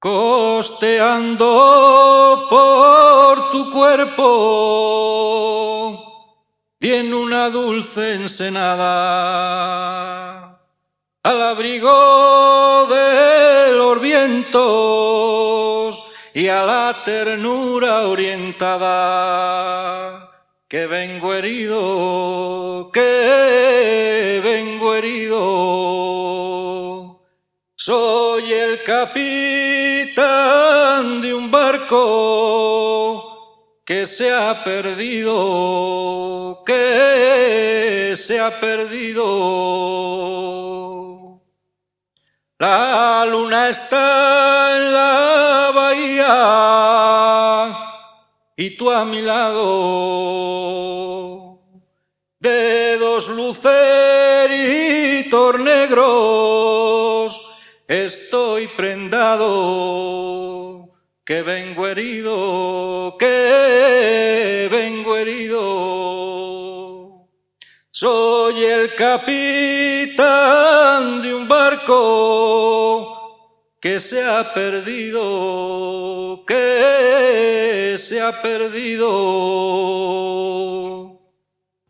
costeando por tu cuerpo, tiene una dulce ensenada, al abrigo de los vientos y a la ternura orientada, que vengo herido, soy el capitán de un barco que se ha perdido, La luna está en la bahía y tú a mi lado, de dos luceritos negros estoy prendado, que vengo herido, Soy el capitán de un barco que se ha perdido,